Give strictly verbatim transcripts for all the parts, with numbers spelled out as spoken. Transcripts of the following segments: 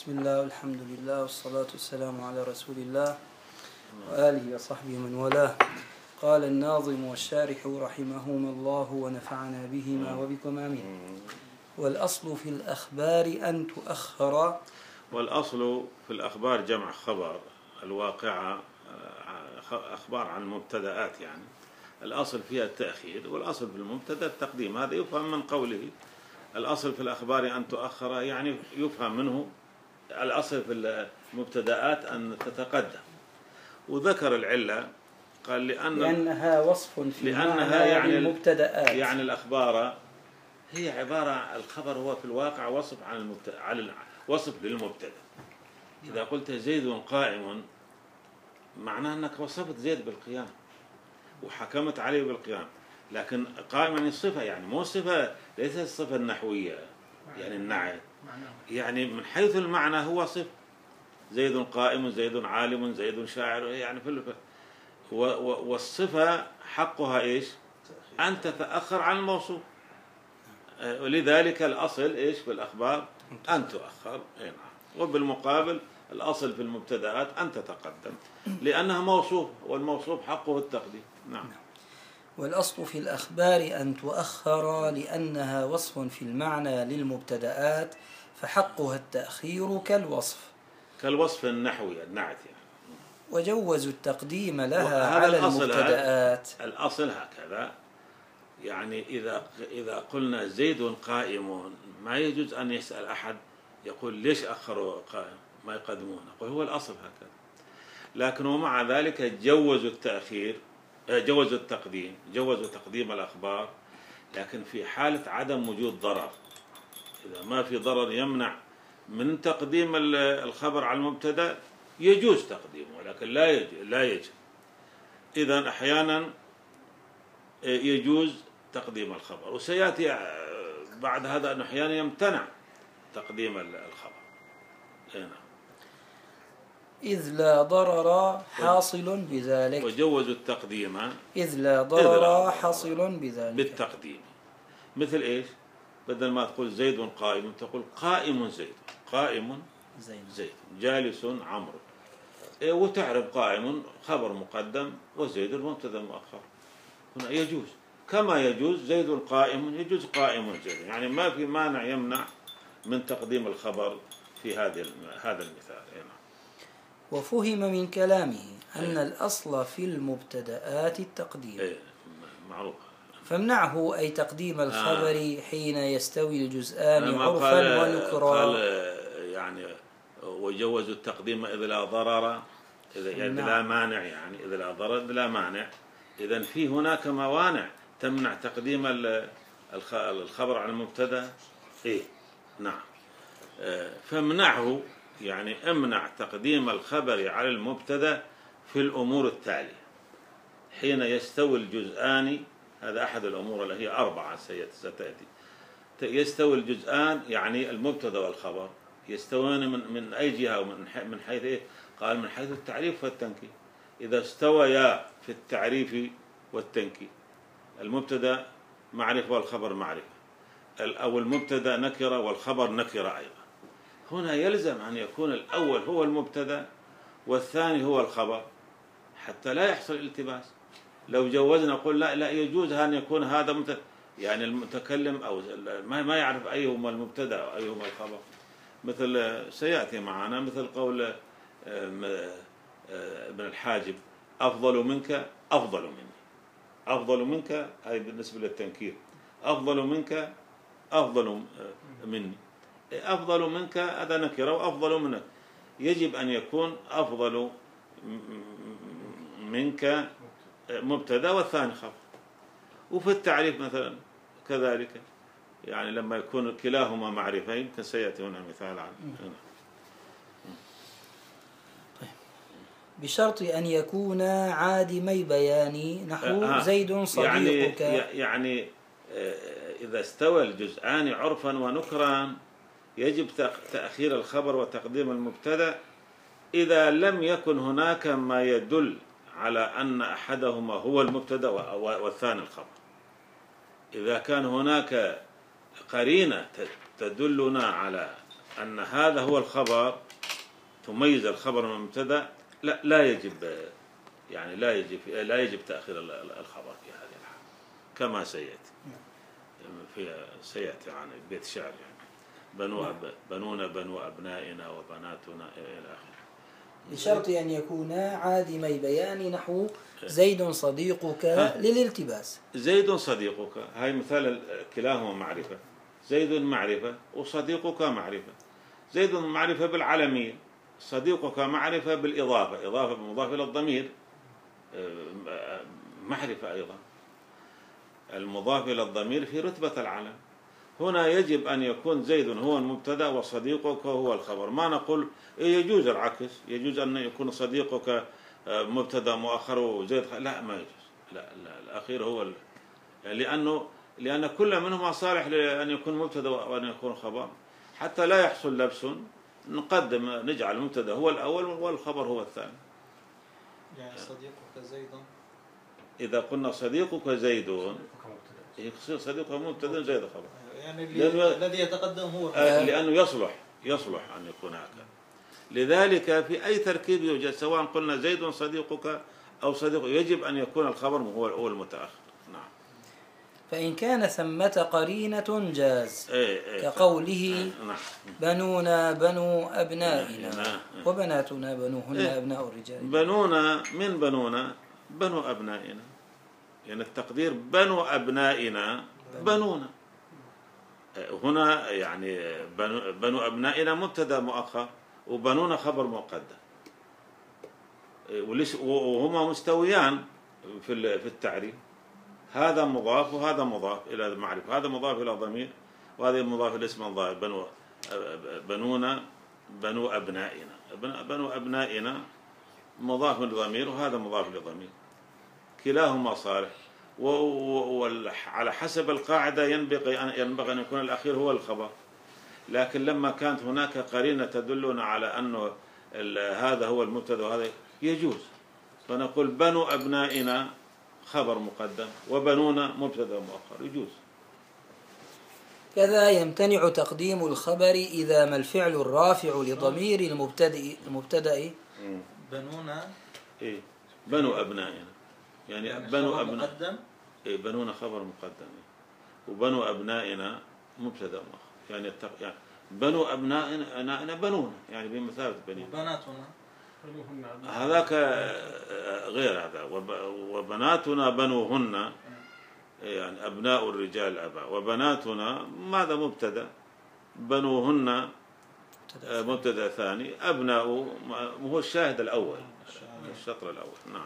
بسم الله والحمد لله والصلاة والسلام على رسول الله وآله وصحبه من والاه. قال الناظم والشارح رحمهما الله ونفعنا بهما وبكم آمين. والأصل في الأخبار أن تؤخر. والأصل في الأخبار جمع خبر الواقعة، أخبار عن مبتدآت، يعني الأصل فيها التأخير والأصل في المبتدأ التقديم. هذا يفهم من قوله الأصل في الأخبار أن تؤخر، يعني يفهم منه الأصل في المبتدآت أن تتقدم. وذكر العلة، قال لأن لأنها وصف في لأنها يعني المبتدآت، يعني الأخبار هي عبارة، الخبر هو في الواقع وصف عن المبتدأ، على وصف للمبتدأ. إذا قلت زيد قائم معناه أنك وصفت زيد بالقيام وحكمت عليه بالقيام، لكن قائم يعني الصفة، يعني مو صفة، ليست الصفة النحوية يعني النعت، يعني من حيث المعنى هو صفة. زيد قائم، زيد عالم، زيد شاعر، يعني في والصفة حقها إيش؟ أن تتأخر عن الموصوف. ولذلك الأصل إيش في الأخبار؟ أن تؤخر. وبالمقابل الأصل في المبتدآت أن تتقدم لأنها موصوف، والموصوف حقه التقديم. نعم. والأصل في الأخبار أن تؤخر لأنها وصف في المعنى للمبتدآت فحقها التأخير كالوصف كالوصف النحوي النعت يعني. وجوزوا التقديم لها على المبتدآت. الأصل هكذا، يعني إذا إذا قلنا زيد قائم ما يجوز أن يسأل أحد يقول ليش أخروا قائم ما يقدمون، نقول هو الأصل هكذا. لكن ومع ذلك جوزوا التأخير، جوزوا التقديم، جوزوا تقديم الأخبار، لكن في حالة عدم وجود ضرر. إذا ما في ضرر يمنع من تقديم الخبر على المبتدأ يجوز تقديمه، ولكن لا يجب لا يجب. إذا أحيانا يجوز تقديم الخبر، وسيأتي بعد هذا أن أحيانا يمتنع تقديم الخبر. هنا إذ لا ضرر حاصل بذلك. وجوزوا التقديم إذ لا ضرر حاصل بذلك بالتقديم. مثل إيش؟ بدل ما تقول زيد قائم تقول قائم زيد، قائم زيد, زيد. جالس عمرو، وتعرف قائم خبر مقدم وزيد المبتدا مؤخر. هنا يجوز، كما يجوز زيد قائم يجوز قائم زيد، يعني ما في مانع يمنع من تقديم الخبر في هذا هذا المثال. وفهم من كلامه أن الأصل في المبتدآت التقديم. إيه معروف. فامنعه أي تقديم الخبر آه. حين يستوي الجزآن عرفا ونكرا. قال يعني وجوزوا التقديم إذا لا ضرر، إذا يعني نعم. لا مانع، يعني إذا لا ضرر لا مانع. إذن في هناك موانع تمنع تقديم الخبر على المبتدأ. إيه نعم. فامنعه يعني امنع تقديم الخبر على المبتدأ في الأمور التالية: حين يستوي الجزآن، هذا أحد الأمور اللي هي أربعة ستأتي. يستوي الجزآن يعني المبتدأ والخبر يستوون من من أي جهة ومن من حيث إيه؟ قال من حيث التعريف والتنكير. إذا استويا في التعريف والتنكير، المبتدأ معرفة والخبر معرفة، أو المبتدأ نكرة والخبر نكرة أيضا، هنا يلزم أن يكون الأول هو المبتدأ والثاني هو الخبر حتى لا يحصل التباس. لو جوزنا نقول لا لا يجوز أن يكون هذا مت... يعني المتكلم أو ما ما يعرف أيهما المبتدأ وأيهما الخبر، مثل سيأتي معنا مثل قول ابن الحاجب: أفضل منك أفضل مني. أفضل منك هذه بالنسبة للتنكير، أفضل منك أفضل مني. أفضل منك هذا نكرة، وأفضل منك يجب أن يكون أفضل منك مبتدأ والثاني خبر. وفي التعريف مثلا كذلك، يعني لما يكون كلاهما معرفين كسيأتي هنا مثال عنه. بشرط أن يكونا عادمي بيان، نحو زيد صديقك. يعني, يعني إذا استوى الجزآن عرفا ونكرا يجب تأخير الخبر وتقديم المبتدأ إذا لم يكن هناك ما يدل على أن أحدهما هو المبتدأ والثاني الخبر. إذا كان هناك قرينة تدلنا على أن هذا هو الخبر، تميز الخبر من المبتدأ، لا لا يجب يعني لا يجب لا يجب تأخير الخبر في هذه الحالة كما سيأتي في سيأتي عن بيت شعر يعني بنو أب بنونا بنو أبنائنا وبناتنا إلى آخره، بشرط أن يكونا عادمي بيان، نحو زيد صديقك للالتباس. زيد صديقك، هاي مثال كلاهما معرفة، زيد معرفة وصديقك معرفة. زيد معرفة بالعلمية، صديقك معرفة بالإضافة، إضافة مضاف إلى الضمير معرفة أيضا، المضاف إلى الضمير في رتبة العلم. هنا يجب أن يكون زيد هو المبتدأ وصديقك هو الخبر. ما نقول يجوز العكس، يجوز أن يكون صديقك مبتدأ مؤخر وزيد خ... لا ما يجوز، لا, لا الأخير هو ال... يعني لأنه لأن كل منهما صالح لأن يكون مبتدأ وأن يكون خبر، حتى لا يحصل لبس نقدم نجعل المبتدأ هو الأول والخبر هو الثاني. يعني صديقك زيد، إذا قلنا صديقك زيد يصير صديقه مبتدأ زيد خبر، يعني الذي يتقدم هو آه لأنه يصلح يصلح أن يكون هكذا. لذلك في أي تركيب يوجد، سواء قلنا زيد صديقك أو صديق، يجب أن يكون الخبر هو هو المتأخر. نعم. فإن كان ثمة قرينة جاز، إيه إيه كقوله نعم. بنونا بنو أبنائنا نعم. وبناتنا بنوهن إيه أبناء الرجال. بنونا من بنونا بنو أبنائنا، يعني التقدير بنو أبنائنا بنونا. هنا يعني بنو أبنائنا مبتدأ مؤخر وبنونا خبر مقدم، وهما مستويان في في التعريف، هذا مضاف وهذا مضاف إلى المعرفة، هذا مضاف إلى ضمير وهذا مضاف إلى اسم الظاهر. بنو بنونا بنو أبنائنا، بنو أبنائنا مضاف لضمير وهذا مضاف لضمير، كلاهما صالح. وعلى حسب القاعدة ينبغي أن ينبغي أن يكون الأخير هو الخبر، لكن لما كانت هناك قرينة تدلنا على أنه هذا هو المبتدأ وهذا يجوز، فنقول بنو أبنائنا خبر مقدم وبنونا مبتدأ مؤخر، يجوز. كذا يمتنع تقديم الخبر إذا ما الفعل الرافع لضمير المبتدأ المبتدأ بنونا إيه بنو أبنائنا، يعني, يعني بنو أبناء إيه بنونا خبر مقدم وبنو أبنائنا مبتدأ مؤخر، يعني, التق... يعني بنو أبنائنا بنونا يعني بمثابة بنين، وبناتنا هذاك غير هذا، وبناتنا بنوهن يعني أبناء الرجال أبا، وبناتنا ماذا مبتدأ، بنوهن مبتدأ ثاني، أبناء هو الشاهد الأول الشطر الأول. نعم.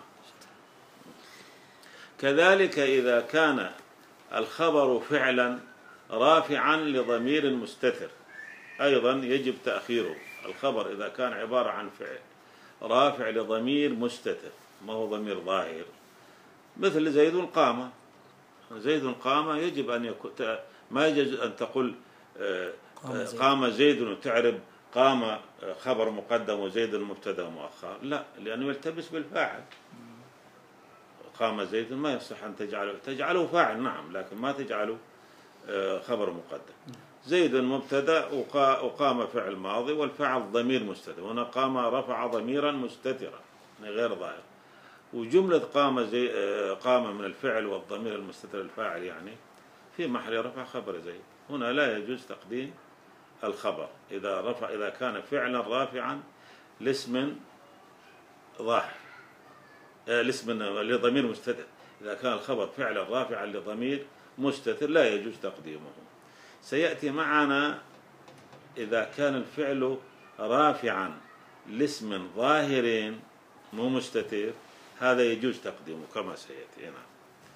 كذلك إذا كان الخبر فعلا رافعا لضمير مستتر أيضا يجب تأخيره. الخبر إذا كان عبارة عن فعل رافع لضمير مستتر ما هو ضمير ظاهر، مثل زيد قام، زيد قام يجب أن يكون، ما يجوز أن تقول قام زيد وتعرب قام خبر مقدم وزيد مبتدأ مؤخر، لا، لأنه يلتبس بالفاعل. قام زيد ما يصح أن تجعله تجعله فاعل نعم، لكن ما تجعله خبر مقدم. زيد مبتدأ وقام فعل ماضي والفعل ضمير مستتر، هنا قام رفع ضميرا مستترا غير ظاهر، وجملة قام زي قام من الفعل والضمير المستتر الفاعل يعني في محل رفع خبر زيد. هنا لا يجوز تقديم الخبر إذا رفع إذا كان فعلا رافعا لاسم ظاهر لاسم لضمير مستتر، إذا كان الخبر فعلا رافعا لضمير مستتر لا يجوز تقديمه. سيأتي معنا إذا كان الفعل رافعا لاسم ظاهر مو مستتر هذا يجوز تقديمه كما سيأتي. نعم.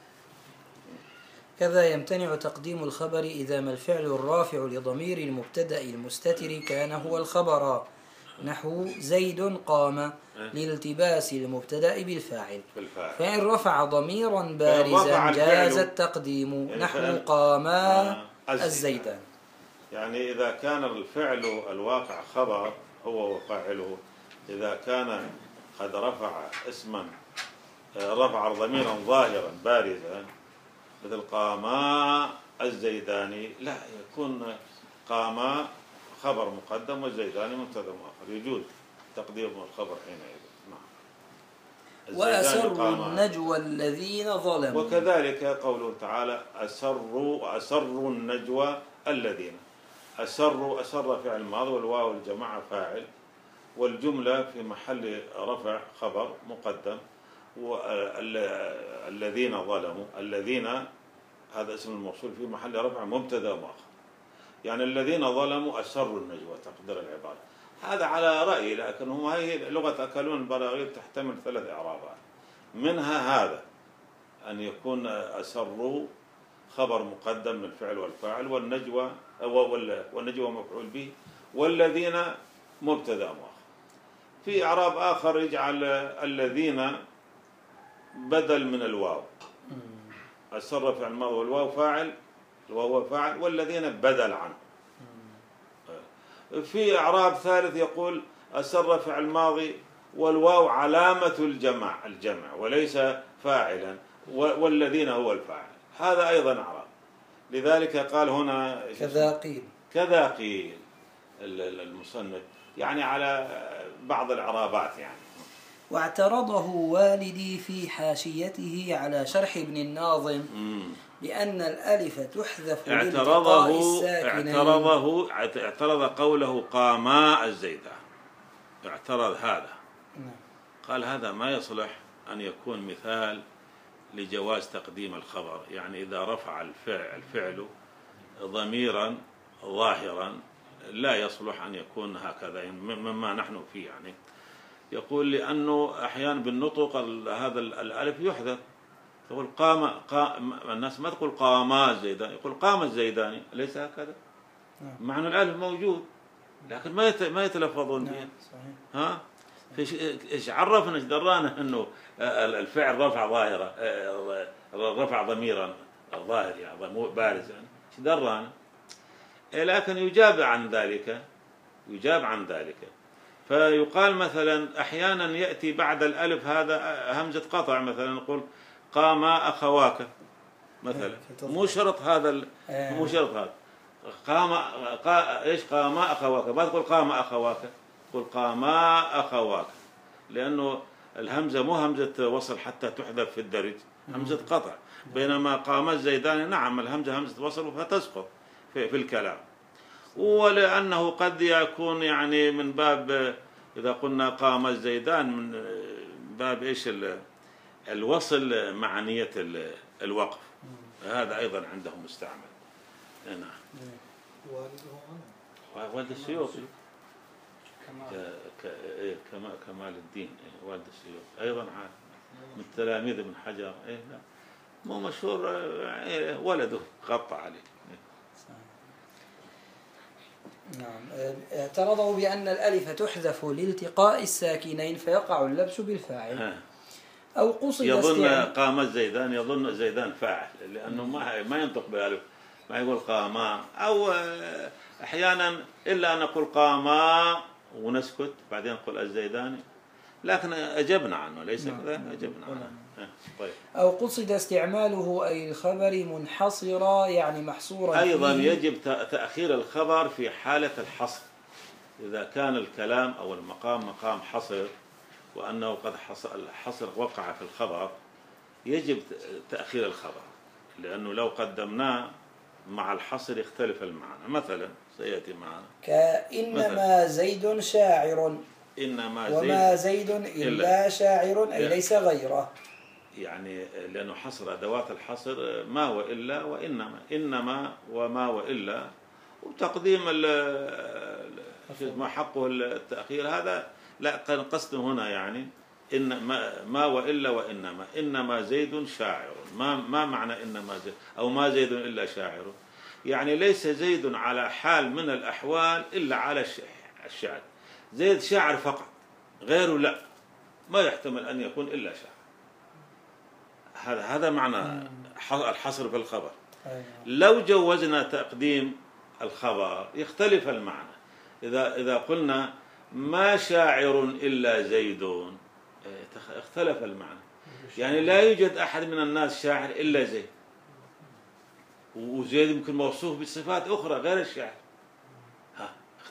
كذا يمتنع تقديم الخبر إذا ما الفعل الرافع لضمير المبتدأ المستتر كان هو الخبر، نحو زيد قام لالتباس المبتدأ بالفاعل، فإن رفع ضميرا بارزا جاز التقديم، نحو قاما الزيدان. يعني إذا كان الفعل الواقع خبر هو وفاعله، إذا كان قد رفع اسما رفع ضميرا ظاهرا بارزا مثل قاما الزيداني، لا، يكون قاما خبر مقدم والزيداني مبتدأ مؤخر، يجوز تقديم الخبر حينئذ. نعم. وأسروا النجوى الذين ظلموا. وكذلك قوله تعالى أسروا أسروا النجوى الذين. أسروا أسر فعل ماضي والواو الجماعة فاعل، والجملة في محل رفع خبر مقدم، والذين ظلموا الذين هذا اسم الموصول في محل رفع مبتدا مؤخر. يعني الذين ظلموا أسروا النجوى تقدير العبارة. هذا على رأيي، لكن هم هي لغة أكلون البراغيث تحتمل ثلاث إعرابات، منها هذا أن يكون أسروا خبر مقدم من الفعل والفاعل، والنجوى والنجوى مفعول به، والذين مبتدا مؤخر. في إعراب آخر يجعل الذين بدل من الواو، أسر فعل ماضي والواو فاعل، الواو فاعل، والذين بدل عنه. في إعراب ثالث يقول أسر فعل ماضي والواو علامة الجمع الجمع وليس فاعلا، والذين هو الفاعل. هذا أيضا إعراب. لذلك قال هنا كذا قيل كذا قيل المصنف، يعني على بعض الإعرابات يعني. واعترضه والدي في حاشيته على شرح ابن الناظم لأن الألف تحذف لالتقاء الساكنين. اعترضه اعترض قوله قاما الزيدان، اعترض هذا، قال هذا ما يصلح أن يكون مثال لجواز تقديم الخبر. يعني إذا رفع الفعل, الفعل ضميرا ظاهرا لا يصلح أن يكون هكذا مما نحن فيه. يعني يقول لأنه أحيانا بالنطق هذا الألف يحذف، تقول قام, قام الناس ما تقول قاما الزيداني، يقول قام الزيداني، أليس هكذا؟ مع أن الألف موجود لكن ما ما يتلفظون به. ها ايش عرفنا ايش درانا انه الفعل رفع ظاهره، رفع ضميرا ظاهر يعني بارزا، ايش درانا؟ لكن يجاب عن ذلك، يجاب عن ذلك. فيقال مثلا احيانا ياتي بعد الالف هذا همزه قطع، مثلا نقول قام اخواك مثلا، مو شرط هذا، مو شرط هذا قام قا... ايش قام اخواك، ما تقول قام اخواك، تقول قام اخواك، لانه الهمزه مو همزه وصل حتى تحذف في الدرج، همزه قطع. بينما قام الزيداني نعم الهمزه همزه وصل فتسقط في, في الكلام. ولانه قد يكون يعني من باب اذا قلنا قام الزيدان من باب ايش الوصل مع نيه الوقف، هذا ايضا عندهم مستعمل. نعم. والد السيوطي كمال كمال الدين والد السيوطي ايضا عارف من تلاميذ ابن حجر. ايه لا مو مشهور، ولده غطى عليه. نعم. اعترضوا بأن الألف تحذف لالتقاء الساكنين فيقع اللبس بالفاعل. أو قصد يظن قام الزيدان، يظن زيدان فاعل لأنه ما ما ينطق بالألف، ما يقول قاما. أو أحيانا إلا أن نقول قاما ونسكت بعدين نقول الزيداني، لكن أجبنا عنه ليس كذا، أجبنا عنه. طيب. أو قصد استعماله أي الخبر منحصرا يعني محصورا. أيضا فيه. يجب تأخير الخبر في حالة الحصر، إذا كان الكلام أو المقام مقام حصر وأنه قد حصر وقع في الخبر يجب تأخير الخبر، لأنه لو قدمناه مع الحصر يختلف المعنى. مثلا سيأتي معنا كإنما زيد شاعر، إنما زيد وما زيد إلا شاعر أي ليس غيره، يعني لأنه حصر أدوات الحصر ما وإلا وإنما، إنما وما وإلا، وتقديم ما حقه التأخير هذا لا قصد هنا. يعني إن ما, ما وإلا وإنما، إنما زيد شاعر، ما ما معنى إنما زيد أو ما زيد إلا شاعر؟ يعني ليس زيد على حال من الأحوال إلا على الشعر، زيد شاعر فقط، غيره لا، ما يحتمل أن يكون إلا شاعر. هذا هذا معنى الحصر في الخبر. لو جوزنا تقديم الخبر يختلف المعنى. إذا إذا قلنا ما شاعر إلا زيد اختلف المعنى، يعني لا يوجد أحد من الناس شاعر إلا زيد، وزيد يمكن موصوف بصفات أخرى غير الشاعر. ها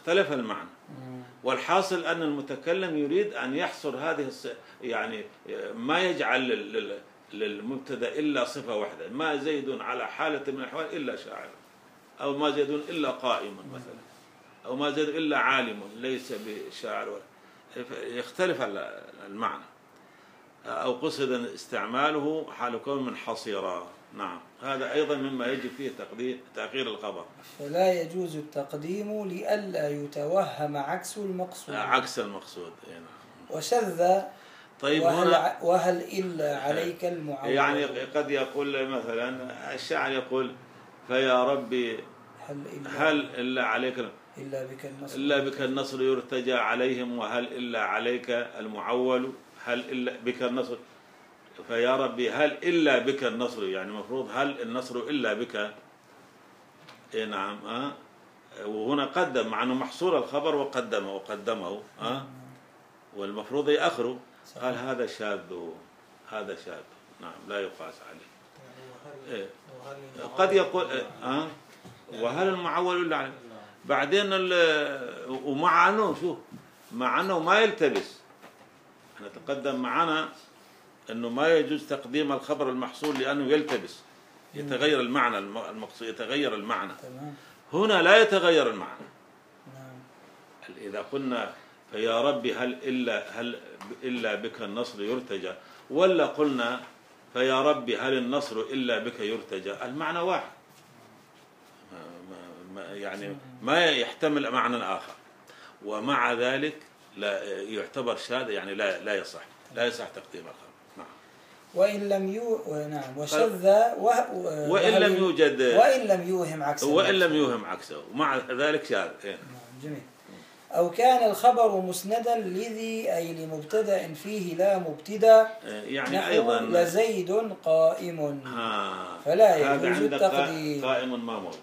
اختلف المعنى. والحاصل أن المتكلم يريد أن يحصر هذه يعني ما يجعل للمبتدأ إلا صفة واحدة، ما زيد على حالة من الأحوال إلا شاعر، أو ما زيد إلا قائم مثلا، أو ما زيد إلا عالم ليس بشاعر، يختلف المعنى. أو قصد استعماله حال كون منحصرا. نعم، هذا أيضا مما يجب فيه تقدير تأخير الخبر. فلا يجوز التقديم لئلا يتوهم عكس المقصود. عكس المقصود. وشذ. طيب وهل, هنا وهل إلا عليك المعول. يعني قد يقول مثلا الشاعر يقول فيا ربي هل إلا, هل إلا عليك إلا بك النصر إلا بك النصر يرتجى عليهم، وهل إلا عليك المعول، هل إلا بك النصر، فيا ربي هل إلا بك النصر، يعني المفروض هل النصر إلا بك. إيه نعم. أه؟ وهنا قدم مع أنه محصور الخبر وقدمه وقدمه أه؟ والمفروض يأخره. قال هذا شاذ، هذا شاذ. نعم، لا يقاس عليه. إيه؟ قد يقول أه؟ وهل المعول إلا عليه. بعدين ومع أنه شوف مع أنه ما يلتبس، احنا تقدم معنا أنه ما يجوز تقديم الخبر المحصول لأنه يلتبس، يتغير المعنى المقصود، يتغير المعنى. هنا لا يتغير المعنى. إذا قلنا فيا ربي هل إلا هل إلا بك النصر يرتجى، ولا قلنا فيا ربي هل النصر إلا بك يرتجى، المعنى واحد، يعني ما يحتمل معنى آخر. ومع ذلك لا يعتبر شاذ، يعني لا لا يصح لا يصح تقديم الخبر. نعم. وإن لم يو نعم وشذ و... وإن لم يوجد وإن لم يوهم عكسه وإن لم يوهم عكسه ومع ذلك شاذ. نعم. جميل. أو كان الخبر مسندا لذي أي لمبتدأ فيه لا مبتدأ، يعني أيضا لزيد قائم ها. فلا يجوز التقديم. قائم ما موجود.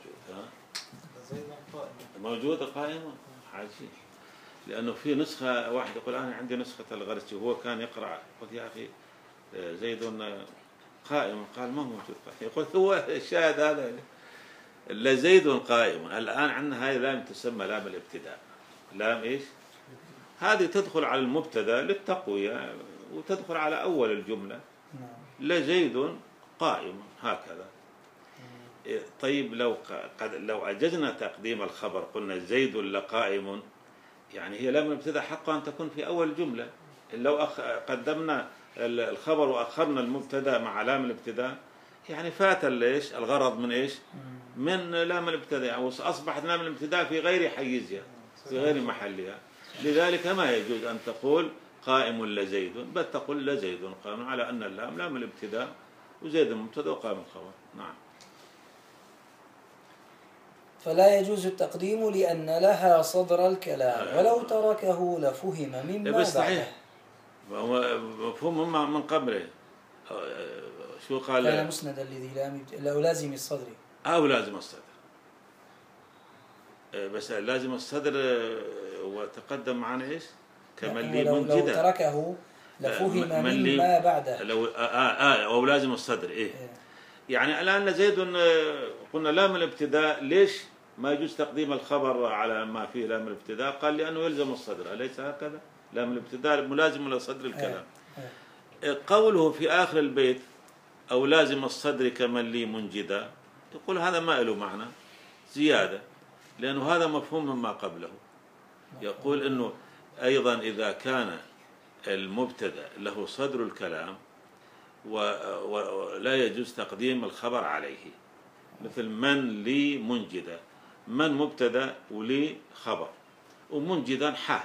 موجود قائم عجيب، لأنه في نسخة واحد يقول أنا عندي نسخة الغرسي وهو كان يقرأ، قلت يا أخي زيد قائم، قال ما موجود قائم. يقول هو الشاهد هذا لزيد قائم. الآن عندنا هذه لام تسمى لام الابتداء. لام إيش؟ هذه تدخل على المبتدأ للتقوية وتدخل على أول الجملة، لزيد قائم هكذا. طيب لو قد لو أجزنا تقديم الخبر قلنا زيد لقائم، يعني هي لام الابتداء حق أن تكون في أول جملة. لو أخ قدمنا الخبر وأخرنا المبتدأ مع لام الابتداء يعني فات ليش الغرض من إيش؟ من لام الابتداء، وأصبحت لام الابتداء في غير حيزها في غير محلها. لذلك ما يجوز أن تقول قائم لزيد، بل تقول لزيد قائم، على أن اللام لام الابتداء وزيد المبتدأ وقائم الخبر. نعم. فلا يجوز التقديم لأن لها صدر الكلام، ولو تركه لفهم مما بعده. صحيح، مفهوم من قبله. شو قال؟ كان مسندا الذي لو لازم الصدر أو لازم الصدر، بس لازم الصدر وتقدم معنا إيش؟ كمن لي منجدا. لو تركه لفهم مما بعده. لو آه آه أو لازم الصدر إيه؟ إيه. يعني الآن زيد قلنا لام الابتداء، ليش ما يجوز تقديم الخبر على ما فيه لام الابتداء؟ قال لأنه يلزم الصدر، أليس هكذا؟ لام الابتداء ملازم لصدر الكلام. قوله في آخر البيت أو لازم الصدر كمن لي منجدا، يقول هذا ما له معنى زيادة، لأنه هذا مفهوم مما قبله. يقول أنه أيضا إذا كان المبتدأ له صدر الكلام ولا يجوز تقديم الخبر عليه، مثل من لي منجدا، من مبتدأ ولي خبر، ومنجدا حال،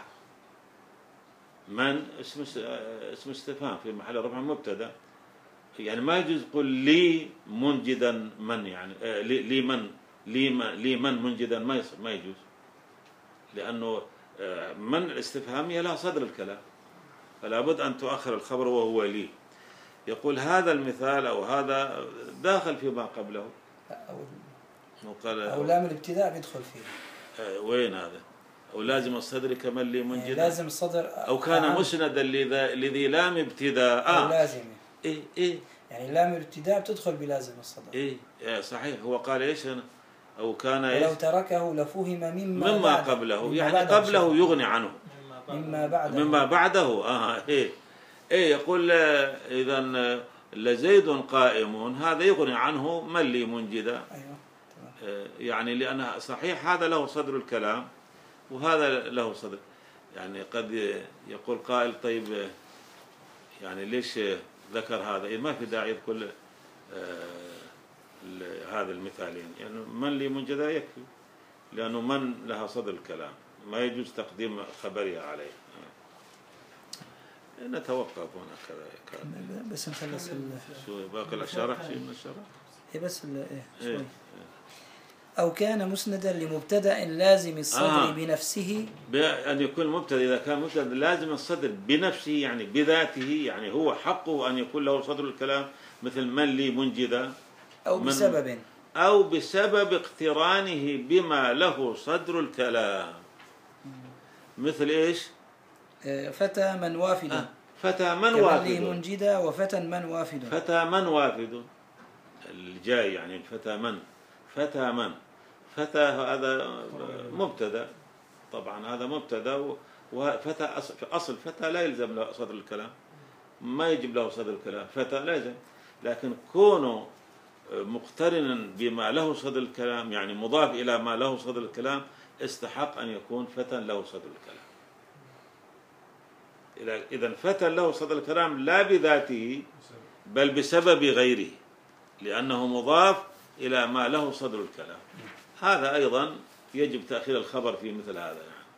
من اسم اسم استفهام في محل رفع مبتدأ، يعني ما يجوز يقول لي منجدا من، يعني لي من لي من لي من منجدا، ما ما يجوز، لأنه من الاستفهامية لها صدر الكلام، فلا بد أن تؤخر الخبر وهو لي. يقول هذا المثال أو هذا داخل فيما قبله، أو, أو لام الابتداء بيدخل فيه. وين هذا؟ أو لازم الصدر كمن لي منجدا، يعني لازم الصدر أو كان أهم. مسندا لذي لام ابتداء أو لازم إيه إيه يعني لام الابتداء بتدخل بلازم الصدر. إيه, إيه صحيح. هو قال إيش هنا؟ أو كان ولو تركه لفهم مما, مما بعد قبله مما يعني بعده قبله يغني عنه مما بعده مما بعده آه إيه إيه يقول إذا لزيد قائم هذا يغني عنه من لي منجدا. أيوة. يعني لأن صحيح هذا له صدر الكلام وهذا له صدر، يعني قد يقول قائل طيب يعني ليش ذكر هذا؟ ما في داعي يذكر هذا المثالين، يعني من لي منجدا يكفي، لأنه من لها صدر الكلام ما يجوز تقديم خبرها عليه. نتوقف هنا كذا بس نخلص شو باقي الشرح شيء من الشرح؟ هي بس إيه شوي. إيه. أو كان مسندا لمبتدأ لازم الصدر آه. بنفسه، بأن يكون مبتدأ، إذا كان مبتدأ لازم الصدر بنفسه يعني بذاته، يعني هو حقه أن يكون له صدر الكلام مثل من لي منجدا، أو بسبب أو بسبب اقترانه بما له صدر الكلام. مثل إيش؟ فتى من وافد آه. فتى من كمن وافد لي منجدا وفتى من وافد. فتى من وافد الجاي يعني فتى من فتى من فتى هذا مبتدا، طبعا هذا مبتدا، وفتى أصل, أصل فتى لا يلزم له صدر الكلام، ما يجب له صدر الكلام، فتى لا يلزم، لكن كونه مقترنا بما له صدر الكلام يعني مضاف إلى ما له صدر الكلام استحق أن يكون فتى له صدر الكلام. إذا فتى له صدر الكلام لا بذاته بل بسبب غيره، لأنه مضاف إلى ما له صدر الكلام. هذا أيضا يجب تأخير الخبر في مثل هذا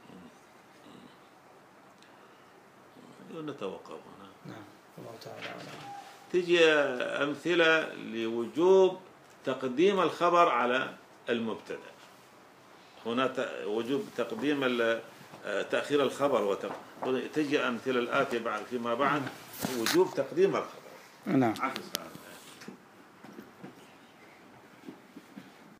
يعني. نتوقف هنا. نعم الله تعالى أعلم. تجي أمثلة لوجوب تقديم الخبر على المبتدأ. هنا وجوب تقديم تأخير الخبر وتق... تجي أمثلة الآتية بعد فيما بعد وجوب تقديم الخبر. نعم. عكس هذا.